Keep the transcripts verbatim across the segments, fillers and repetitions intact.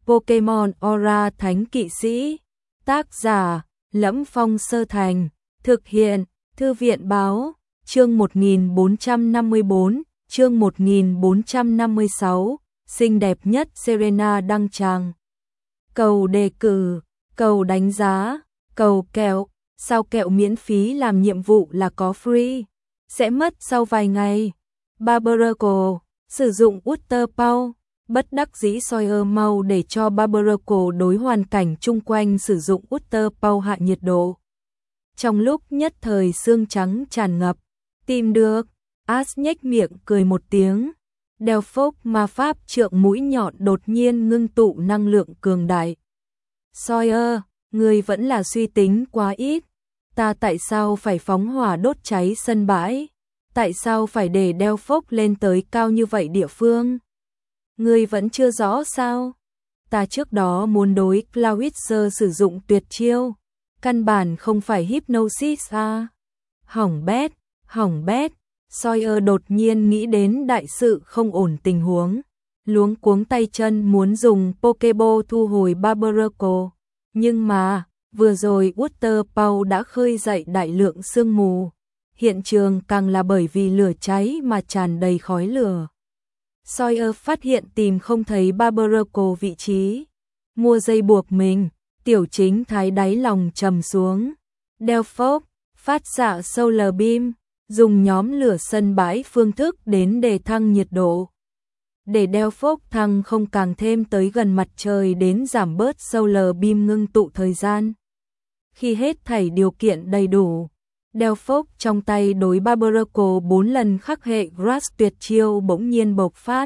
Pokemon Aura Thánh Kỵ Sĩ. Tác giả: Lẫm Phong Sơ Thành. Thực hiện: Thư viện báo. Chương một nghìn bốn trăm năm mươi bốn, chương một nghìn bốn trăm năm mươi sáu, xinh đẹp nhất Serena đăng tràng. Cầu đề cử, cầu đánh giá, cầu kẹo, sao kẹo miễn phí làm nhiệm vụ là có free, sẽ mất sau vài ngày. Barbaracle, sử dụng Water Power, bất đắc dĩ Sawyer mau để cho Barbaracle đối hoàn cảnh chung quanh sử dụng Water Power hạ nhiệt độ. Trong lúc nhất thời xương trắng tràn ngập, tìm được, Ash nhếch miệng cười một tiếng. Delphos ma pháp trượng mũi nhọn đột nhiên ngưng tụ năng lượng cường đại. Sawyer, ngươi vẫn là suy tính quá ít. Ta tại sao phải phóng hỏa đốt cháy sân bãi? Tại sao phải để Delphos lên tới cao như vậy địa phương? Ngươi vẫn chưa rõ sao? Ta trước đó muốn đối Clawitzer sử dụng tuyệt chiêu, căn bản không phải hypnosis à? Hỏng bét, hỏng bét. Sawyer đột nhiên nghĩ đến đại sự không ổn tình huống, luống cuống tay chân muốn dùng Pokeball thu hồi Barbaracle, nhưng mà vừa rồi Water Power đã khơi dậy đại lượng sương mù, hiện trường càng là bởi vì lửa cháy mà tràn đầy khói lửa. Sawyer phát hiện tìm không thấy Barbaracle vị trí, mua dây buộc mình, tiểu chính thái đáy lòng trầm xuống. Delphos phát xạ Solar Beam, dùng nhóm lửa sân bãi phương thức đến để thăng nhiệt độ. Để Delphos thăng không càng thêm tới gần mặt trời đến giảm bớt Solar Beam ngưng tụ thời gian. Khi hết thảy điều kiện đầy đủ, Delphos trong tay đối Barbaracle bốn lần khắc hệ Grass tuyệt chiêu bỗng nhiên bộc phát.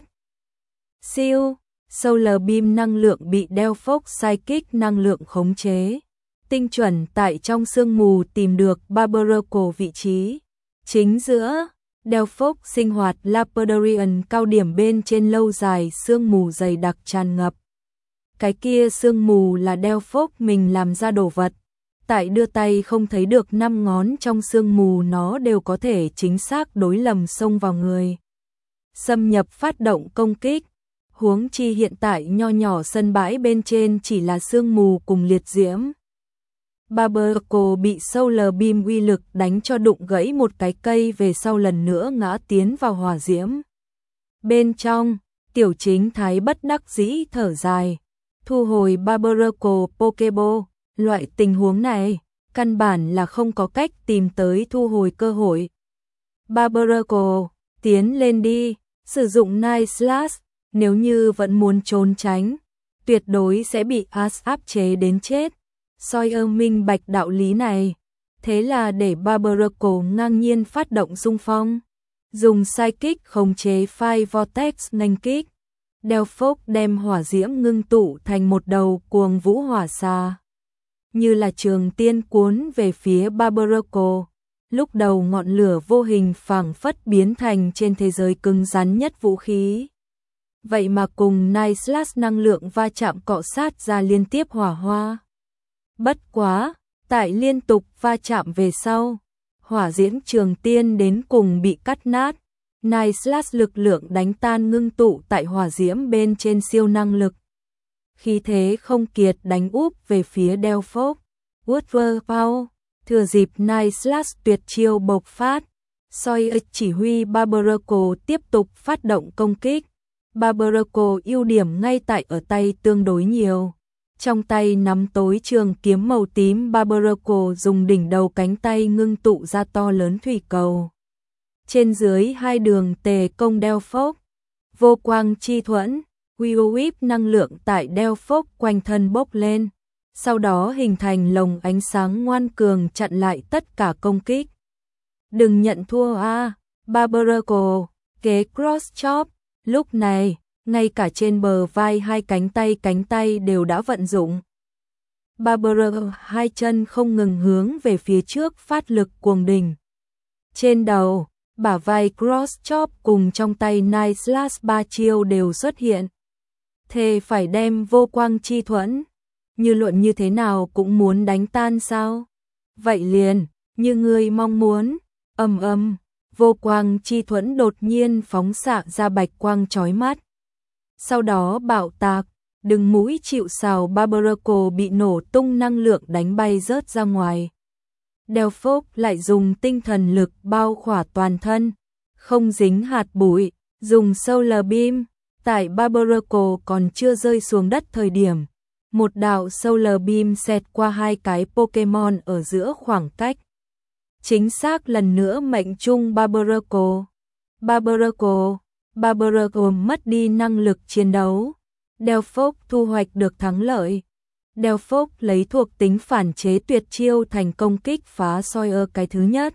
Siêu, Solar Beam năng lượng bị Delphos Psychic năng lượng khống chế, tinh chuẩn tại trong sương mù tìm được Barbaracle vị trí. Chính giữa, Delphos sinh hoạt Lapidarian cao điểm bên trên lâu dài sương mù dày đặc tràn ngập. Cái kia sương mù là Delphos mình làm ra đồ vật. Tại đưa tay không thấy được năm ngón trong sương mù nó đều có thể chính xác đối lầm xông vào người. Xâm nhập phát động công kích. Huống chi hiện tại nho nhỏ sân bãi bên trên chỉ là sương mù cùng liệt diễm. Barbaracle bị Solar Beam uy lực đánh cho đụng gãy một cái cây về sau lần nữa ngã tiến vào hỏa diễm. Bên trong, tiểu chính thái bất đắc dĩ thở dài, thu hồi Barbaracle Pokeball, loại tình huống này, căn bản là không có cách tìm tới thu hồi cơ hội. Barbaracle, tiến lên đi, sử dụng Night Slash, nếu như vẫn muốn trốn tránh, tuyệt đối sẽ bị Ash áp chế đến chết. Sawyer minh bạch đạo lý này, thế là để Barbaracle ngang nhiên phát động xung phong, dùng Psychic khống chế Fire Vortex nghênh kích. Delphos đem hỏa diễm ngưng tụ thành một đầu cuồng vũ hỏa xà, như là trường tiên cuốn về phía Barbaracle. Lúc đầu ngọn lửa vô hình phảng phất biến thành trên thế giới cứng rắn nhất vũ khí. Vậy mà cùng Night Slash năng lượng va chạm cọ sát ra liên tiếp hỏa hoa. Bất quá, tại liên tục va chạm về sau, hỏa diễm trường tiên đến cùng bị cắt nát. Night Slash lực lượng đánh tan ngưng tụ tại hỏa diễm bên trên siêu năng lực. Khí thế không kiệt đánh úp về phía Delphos. Water Power, thừa dịp Night Slash tuyệt chiêu bộc phát, Sawyer chỉ huy Barbaracle tiếp tục phát động công kích. Barbaracle ưu điểm ngay tại ở tay tương đối nhiều. Trong tay nắm tối trường kiếm màu tím, Barbaracle dùng đỉnh đầu cánh tay ngưng tụ ra to lớn thủy cầu. Trên dưới hai đường tề công Delphos. Vô quang chi thuẫn, Will Whip năng lượng tại Delphos quanh thân bốc lên, sau đó hình thành lồng ánh sáng ngoan cường chặn lại tất cả công kích. Đừng nhận thua a, à, Barbaracle, kế cross chop. Lúc này, ngay cả trên bờ vai hai cánh tay cánh tay đều đã vận dụng. Barbaracle hai chân không ngừng hướng về phía trước phát lực cuồng đỉnh. Trên đầu, bả vai cross chop cùng trong tay Night Slash ba chiêu đều xuất hiện. Thề phải đem vô quang chi thuẫn, như luận như thế nào cũng muốn đánh tan sao? Vậy liền, như ngươi mong muốn, ầm ầm. Vô quang chi thuẫn đột nhiên phóng xạ ra bạch quang chói mắt. Sau đó bạo tạc, Đừng mũi chịu sào Barbaroco bị nổ tung năng lượng đánh bay rớt ra ngoài. Delphos lại dùng tinh thần lực bao khỏa toàn thân, không dính hạt bụi, dùng Solar Beam. Tại Barbaroco còn chưa rơi xuống đất thời điểm, một đạo Solar Beam xẹt qua hai cái Pokemon ở giữa khoảng cách. Chính xác lần nữa mệnh trung Barbaroco. Barbaroco, Barbaroco mất đi năng lực chiến đấu. Delphos thu hoạch được thắng lợi. Delphos lấy thuộc tính phản chế tuyệt chiêu thành công kích phá Sawyer cái thứ nhất.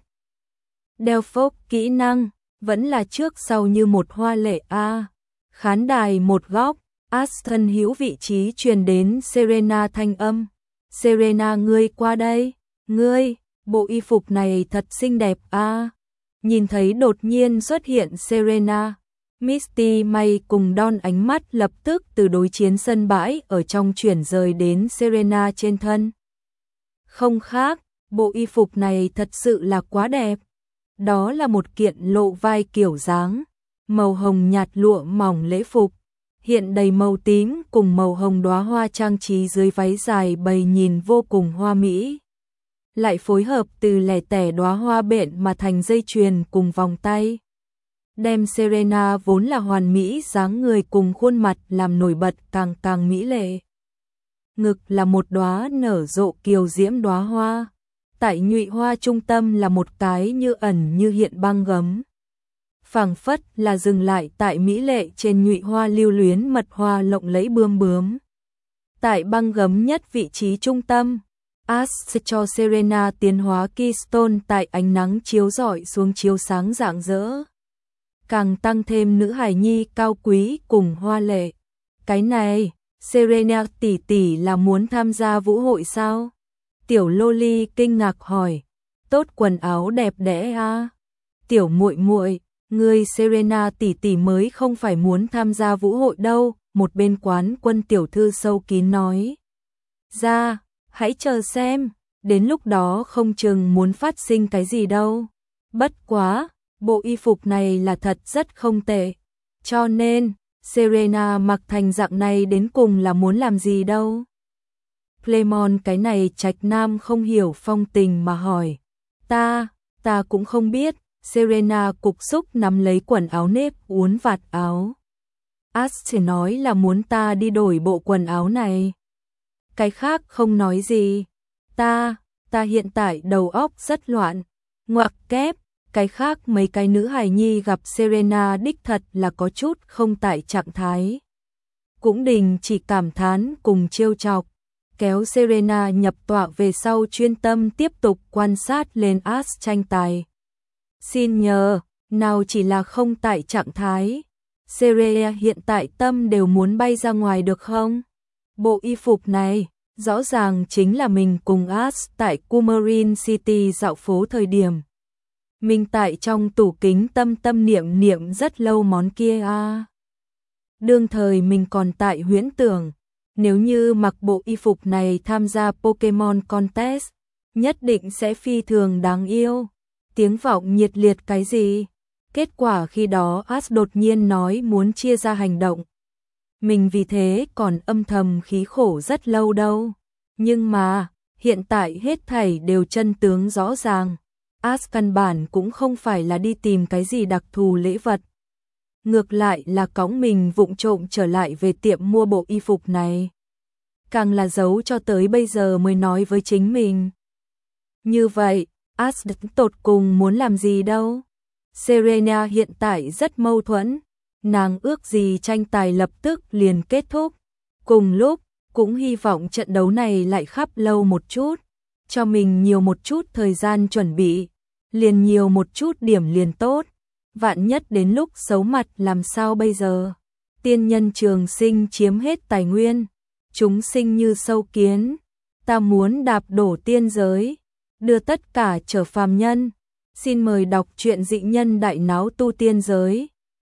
Delphos kỹ năng vẫn là trước sau như một hoa lệ a. Khán đài một góc, Aston hữu vị trí truyền đến Serena thanh âm. Serena ngươi qua đây, ngươi, bộ y phục này thật xinh đẹp a. Nhìn thấy đột nhiên xuất hiện Serena, Misty May cùng Don ánh mắt lập tức từ đối chiến sân bãi ở trong chuyển rời đến Serena trên thân. Không khác, bộ y phục này thật sự là quá đẹp. Đó là một kiện lộ vai kiểu dáng, màu hồng nhạt lụa mỏng lễ phục, hiện đầy màu tím cùng màu hồng đóa hoa trang trí dưới váy dài bầy nhìn vô cùng hoa mỹ. Lại phối hợp từ lẻ tẻ đóa hoa bện mà thành dây chuyền cùng vòng tay. Đem Serena vốn là hoàn mỹ dáng người cùng khuôn mặt làm nổi bật càng càng mỹ lệ. Ngực là một đóa nở rộ kiều diễm đóa hoa. Tại nhụy hoa trung tâm là một cái như ẩn như hiện băng gấm. Phảng phất là dừng lại tại mỹ lệ trên nhụy hoa lưu luyến mật hoa lộng lẫy bươm bướm. Tại băng gấm nhất vị trí trung tâm, Ash cho Serena tiến hóa Keystone tại ánh nắng chiếu rọi xuống chiếu sáng rạng rỡ. Càng tăng thêm nữ hài nhi cao quý cùng hoa lệ. Cái này, Serena tỷ tỷ là muốn tham gia vũ hội sao? Tiểu Loli kinh ngạc hỏi. Tốt quần áo đẹp đẽ a. Tiểu muội muội, ngươi Serena tỷ tỷ mới không phải muốn tham gia vũ hội đâu, một bên quán quân tiểu thư sâu kín nói. Ra, hãy chờ xem, đến lúc đó không chừng muốn phát sinh cái gì đâu. Bất quá, bộ y phục này là thật rất không tệ. Cho nên, Serena mặc thành dạng này đến cùng là muốn làm gì đâu. Clemon cái này trạch nam không hiểu phong tình mà hỏi. Ta, ta cũng không biết. Serena cục xúc nắm lấy quần áo nếp uốn vạt áo. Ash chỉ nói là muốn ta đi đổi bộ quần áo này. Cái khác không nói gì. Ta, ta hiện tại đầu óc rất loạn. Ngoặc kép, cái khác mấy cái nữ hài nhi gặp Serena đích thật là có chút không tại trạng thái. Cũng đình chỉ cảm thán cùng trêu chọc. Kéo Serena nhập tọa về sau chuyên tâm tiếp tục quan sát lên Ash tranh tài. Xin nhờ, nào chỉ là không tại trạng thái. Serena hiện tại tâm đều muốn bay ra ngoài được không? Bộ y phục này, rõ ràng chính là mình cùng Ash tại Coumarin City dạo phố thời điểm. Mình tại trong tủ kính tâm tâm niệm niệm rất lâu món kia à. Đương thời mình còn tại huyễn tưởng, nếu như mặc bộ y phục này tham gia Pokemon Contest, nhất định sẽ phi thường đáng yêu. Tiếng vọng nhiệt liệt cái gì? Kết quả khi đó Ash đột nhiên nói muốn chia ra hành động. Mình vì thế còn âm thầm khí khổ rất lâu đâu. Nhưng mà, hiện tại hết thảy đều chân tướng rõ ràng. Ash căn bản cũng không phải là đi tìm cái gì đặc thù lễ vật. Ngược lại là cõng mình vụng trộm trở lại về tiệm mua bộ y phục này. Càng là giấu cho tới bây giờ mới nói với chính mình. Như vậy, Ash tột cùng muốn làm gì đâu? Serena hiện tại rất mâu thuẫn. Nàng ước gì tranh tài lập tức liền kết thúc. Cùng lúc, cũng hy vọng trận đấu này lại khắp lâu một chút. Cho mình nhiều một chút thời gian chuẩn bị. Liền nhiều một chút điểm liền tốt. Vạn nhất đến lúc xấu mặt làm sao bây giờ? Tiên nhân trường sinh chiếm hết tài nguyên. Chúng sinh như sâu kiến. Ta muốn đạp đổ tiên giới. Đưa tất cả trở phàm nhân. Xin mời đọc truyện dị nhân đại náo tu tiên giới.